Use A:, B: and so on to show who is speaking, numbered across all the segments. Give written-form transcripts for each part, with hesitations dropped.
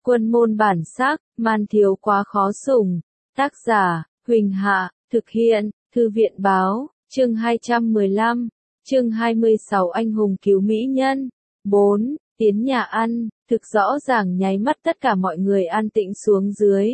A: Quân môn bản sắc, man thiếu quá khó sủng. Tác giả, Huỳnh Hạ, thực hiện, Thư viện báo, chương 215, chương 26 anh hùng cứu mỹ nhân. 4. Tiến nhà ăn, thực rõ ràng nháy mắt tất cả mọi người an tĩnh xuống dưới.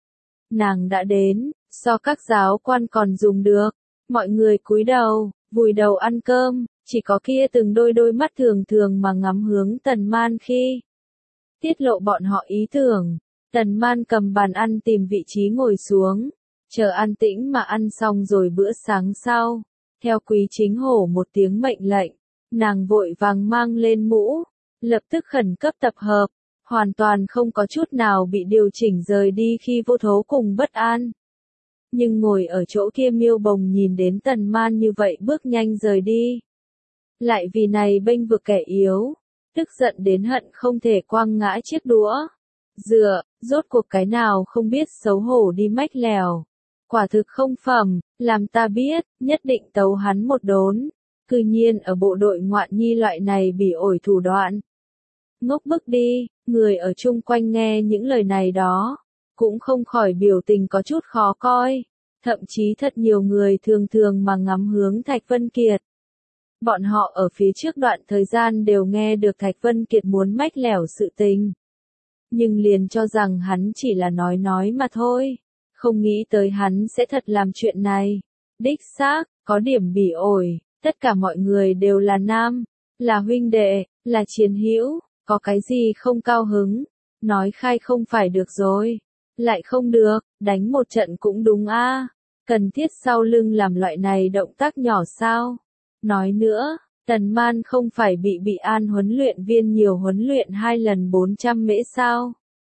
A: Nàng đã đến, so các giáo quan còn dùng được. Mọi người cúi đầu, vùi đầu ăn cơm, chỉ có kia từng đôi mắt thường thường mà ngắm hướng Tần Man khi tiết lộ bọn họ ý tưởng. Tần Man cầm bàn ăn tìm vị trí ngồi xuống, chờ an tĩnh mà ăn xong rồi bữa sáng sau. Theo Quý Chính Hổ một tiếng mệnh lệnh, nàng vội vàng mang lên mũ, lập tức khẩn cấp tập hợp, hoàn toàn không có chút nào bị điều chỉnh rời đi khi vô thố cùng bất an. Nhưng ngồi ở chỗ kia Miêu Bồng nhìn đến Tần Man như vậy bước nhanh rời đi. Lại vì này bênh vực kẻ yếu, tức giận đến hận không thể quăng ngã chiếc đũa. Dựa, rốt cuộc cái nào không biết xấu hổ đi mách lèo. Quả thực không phẩm, làm ta biết, nhất định tấu hắn một đốn. Cư nhiên ở bộ đội ngoạn nhi loại này bị ổi thủ đoạn. Ngốc bức đi, người ở chung quanh nghe những lời này đó, cũng không khỏi biểu tình có chút khó coi. Thậm chí thật nhiều người thường thường mà ngắm hướng Thạch Vân Kiệt. Bọn họ ở phía trước đoạn thời gian đều nghe được Thạch Vân Kiệt muốn mách lẻo sự tình. Nhưng liền cho rằng hắn chỉ là nói mà thôi. Không nghĩ tới hắn sẽ thật làm chuyện này. Đích xác, có điểm bỉ ổi, tất cả mọi người đều là nam, là huynh đệ, là chiến hữu, có cái gì không cao hứng, nói khai không phải được rồi. Lại không được, đánh một trận cũng đúng a. Cần thiết sau lưng làm loại này động tác nhỏ sao? Nói nữa, Tần Man không phải bị An huấn luyện viên nhiều huấn luyện 2 lần 400 mễ sao?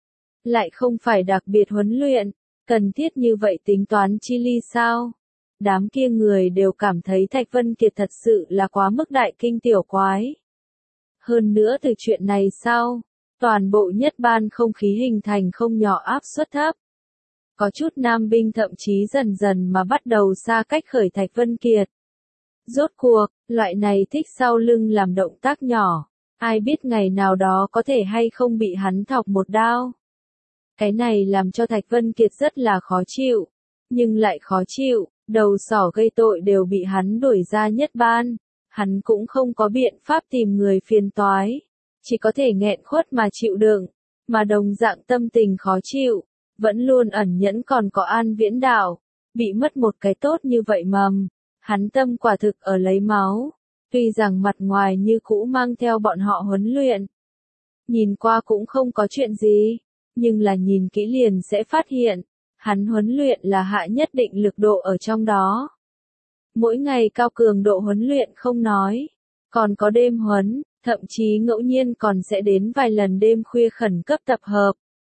A: Lại không phải đặc biệt huấn luyện, cần thiết như vậy tính toán chi ly sao? Đám kia người đều cảm thấy Thạch Vân Kiệt thật sự là quá mức đại kinh tiểu quái. Hơn nữa từ chuyện này sau, toàn bộ nhất ban không khí hình thành không nhỏ áp suất thấp. Có chút nam binh thậm chí dần dần mà bắt đầu xa cách khởi Thạch Vân Kiệt. Rốt cuộc, loại này thích sau lưng làm động tác nhỏ, ai biết ngày nào đó có thể hay không bị hắn thọc một đao. Cái này làm cho Thạch Vân Kiệt rất là khó chịu, nhưng lại khó chịu, đầu sỏ gây tội đều bị hắn đuổi ra nhất ban. Hắn cũng không có biện pháp tìm người phiền toái, chỉ có thể nghẹn khuất mà chịu đựng, mà đồng dạng tâm tình khó chịu, vẫn luôn ẩn nhẫn còn có An Viễn Đạo, bị mất một cái tốt như vậy mầm, hắn tâm quả thực ở lấy máu, tuy rằng mặt ngoài như cũ mang theo bọn họ huấn luyện, nhìn qua cũng không có chuyện gì, nhưng là nhìn kỹ liền sẽ phát hiện, hắn huấn luyện là hạ nhất định lực độ ở trong đó. Mỗi ngày cao cường độ huấn luyện không nói, còn có đêm huấn, thậm chí ngẫu nhiên còn sẽ đến vài lần đêm khuya khẩn cấp tập hợp.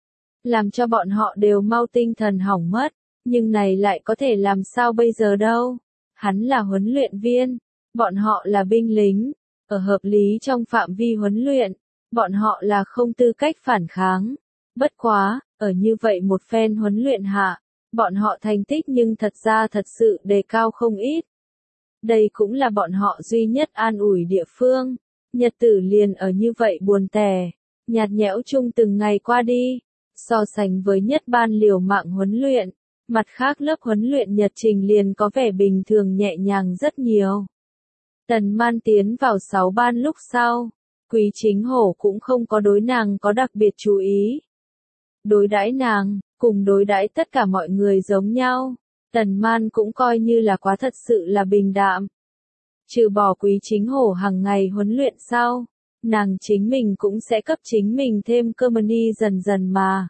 A: Làm cho bọn họ đều mau tinh thần hỏng mất, nhưng này lại có thể làm sao bây giờ đâu. Hắn là huấn luyện viên, bọn họ là binh lính, ở hợp lý trong phạm vi huấn luyện, bọn họ là không tư cách phản kháng. Bất quá, ở như vậy một phen huấn luyện hạ, bọn họ thành tích nhưng thật ra thật sự đề cao không ít. Đây cũng là bọn họ duy nhất an ủi địa phương. Nhật tử liền ở như vậy buồn tẻ, nhạt nhẽo chung từng ngày qua đi. So sánh với nhất ban liều mạng huấn luyện, mặt khác lớp huấn luyện nhật trình liền có vẻ bình thường nhẹ nhàng rất nhiều. Tần Man tiến vào 6 ban lúc sau, Quý Chính Hổ cũng không có đối nàng có đặc biệt chú ý. Đối đãi nàng, cùng đối đãi tất cả mọi người giống nhau, Tần Man cũng coi như là quá thật sự là bình đạm. Trừ bỏ Quý Chính Hổ hàng ngày huấn luyện sau, nàng chính mình cũng sẽ cấp chính mình thêm cơ mani dần dần mà.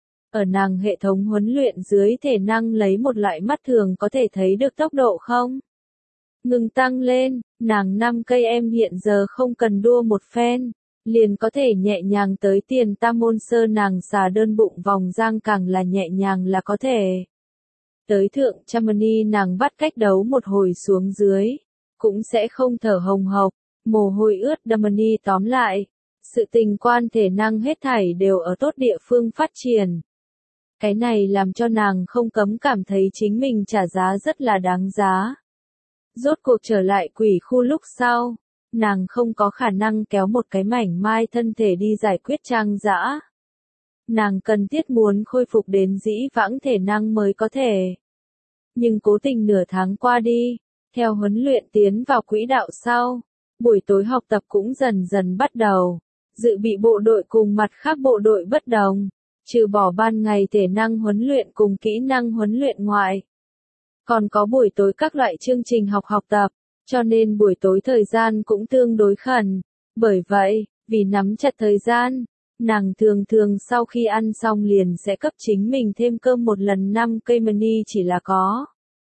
A: Ở nàng hệ thống huấn luyện dưới thể năng lấy một loại mắt thường có thể thấy được tốc độ không? Ngừng tăng lên, nàng 5 cây em hiện giờ không cần đua một phen, liền có thể nhẹ nhàng tới tiền tam môn sơ nàng xà đơn bụng vòng giang càng là nhẹ nhàng là có thể. Tới thượng Chamani nàng bắt cách đấu một hồi xuống dưới, cũng sẽ không thở hồng hộc, mồ hôi ướt Damani tóm lại. Sự tình quan thể năng hết thảy đều ở tốt địa phương phát triển. Cái này làm cho nàng không cấm cảm thấy chính mình trả giá rất là đáng giá. Rốt cuộc trở lại quỷ khu lúc sau, nàng không có khả năng kéo một cái mảnh mai thân thể đi giải quyết Trang Dã. nàng cần thiết muốn khôi phục đến dĩ vãng thể năng mới có thể. Nhưng cố tình nửa tháng qua đi, theo huấn luyện tiến vào quỹ đạo sau, buổi tối học tập cũng dần dần bắt đầu. Dự bị bộ đội cùng mặt khác bộ đội bất đồng, trừ bỏ ban ngày thể năng huấn luyện cùng kỹ năng huấn luyện ngoại. Còn có buổi tối các loại chương trình học tập, cho nên buổi tối thời gian cũng tương đối khẩn. Bởi vậy, vì nắm chặt thời gian, nàng thường thường sau khi ăn xong liền sẽ cấp chính mình thêm cơm một lần 5 cây mani chỉ là có.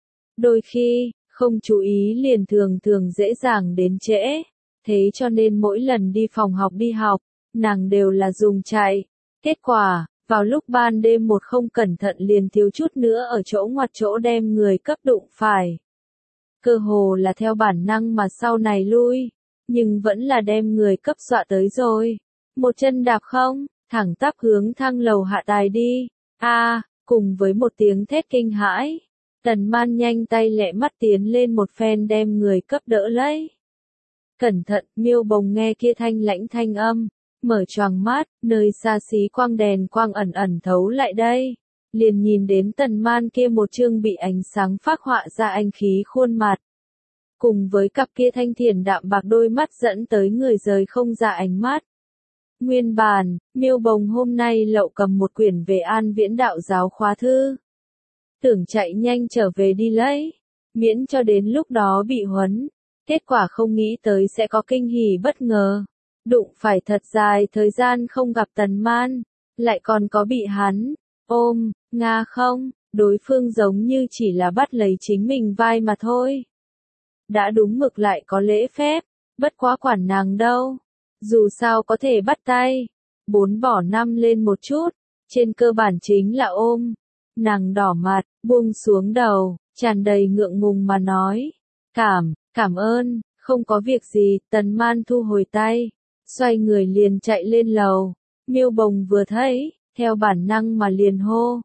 A: Đôi khi, không chú ý liền thường thường dễ dàng đến trễ. Thế cho nên mỗi lần đi phòng học đi học, nàng đều là dùng chạy. Kết quả, vào lúc ban đêm một không cẩn thận liền thiếu chút nữa ở chỗ ngoặt chỗ đem người cấp đụng phải. Cơ hồ là theo bản năng mà sau này lui, nhưng vẫn là đem người cấp dọa tới rồi. Một chân đạp không, thẳng tắp hướng thang lầu hạ tài đi. Cùng với một tiếng thét kinh hãi, Tần Man nhanh tay lẹ mắt tiến lên một phen đem người cấp đỡ lấy. Cẩn thận, Miêu Bồng nghe kia thanh lãnh thanh âm, mở choàng mắt, nơi xa xí quang đèn quang ẩn ẩn thấu lại đây, liền nhìn đến Tần Man kia một chương bị ánh sáng phác họa ra anh khí khuôn mặt. Cùng với cặp kia thanh thiền đạm bạc đôi mắt dẫn tới người rời không ra ánh mắt. Nguyên bản, Miêu Bồng hôm nay lậu cầm một quyển về An Viễn đạo giáo khóa thư. Tưởng chạy nhanh trở về đi lấy, miễn cho đến lúc đó bị huấn. Kết quả không nghĩ tới sẽ có kinh hỉ bất ngờ. Đụng phải thật dài thời gian không gặp Tần Man, lại còn có bị hắn ôm, nga không, đối phương giống như chỉ là bắt lấy chính mình vai mà thôi. Đã đúng mực lại có lễ phép, bất quá quản nàng đâu. Dù sao có thể bắt tay, 4 bỏ 5 lên một chút, trên cơ bản chính là ôm. Nàng đỏ mặt, buông xuống đầu, tràn đầy ngượng ngùng mà nói. Cảm ơn, không có việc gì, Tần Man thu hồi tay, xoay người liền chạy lên lầu. Miêu Bồng vừa thấy, theo bản năng mà liền hô.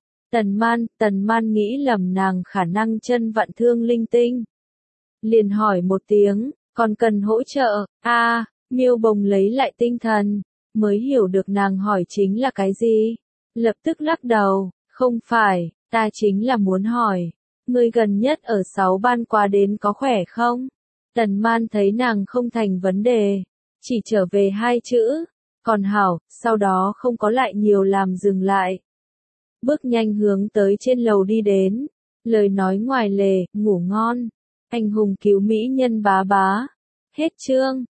A: Tần Man nghĩ lầm nàng khả năng chân vặn thương linh tinh. Liền hỏi một tiếng, còn cần hỗ trợ, Miêu Bồng lấy lại tinh thần, mới hiểu được nàng hỏi chính là cái gì. Lập tức lắc đầu, không phải, ta chính là muốn hỏi, người gần nhất ở 6 ban qua đến có khỏe không? Tần Man thấy nàng không thành vấn đề, chỉ trở về 2 chữ, còn hảo, sau đó không có lại nhiều làm dừng lại. Bước nhanh hướng tới trên lầu đi đến, lời nói ngoài lề, ngủ ngon, anh hùng cứu mỹ nhân bá bá. Hết chương.